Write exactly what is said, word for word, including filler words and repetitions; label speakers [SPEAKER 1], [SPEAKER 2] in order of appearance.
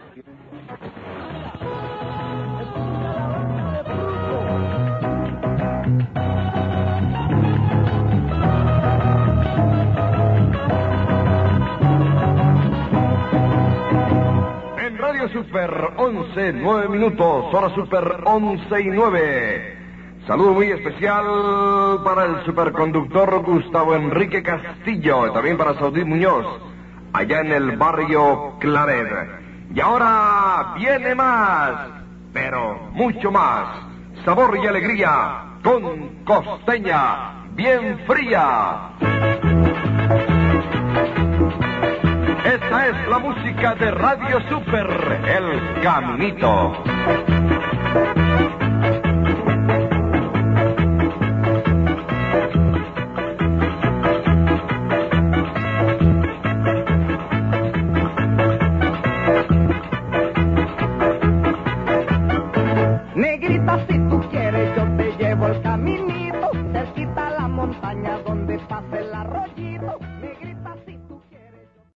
[SPEAKER 1] En Radio Super, once, nueve minutos, hora Super, once y nueve. Saludo muy especial para el superconductor Gustavo Enrique Castillo y también para Saudí Muñoz, allá en el barrio Claret. Y ahora viene más, pero mucho más, sabor y alegría con costeña bien fría. Esta es la música de Radio Super, El Caminito.
[SPEAKER 2] Negrita, si tú quieres, yo te llevo el caminito, cerquita a la montaña donde pasa el arroyito.